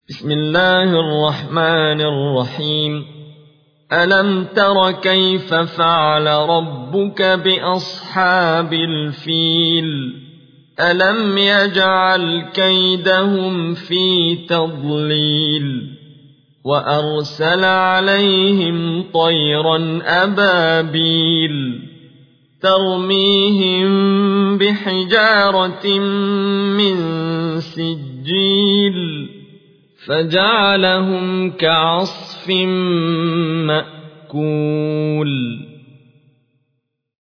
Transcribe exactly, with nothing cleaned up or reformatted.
بسم الله الرحمن الرحيم. ألم تر كيف فعل ربك بأصحاب الفيل؟ ألم يجعل كيدهم في تضليل وأرسل عليهم طيرا أبابيل ترميهم بحجارة من سجيل فجعلهم كعصف مأكول.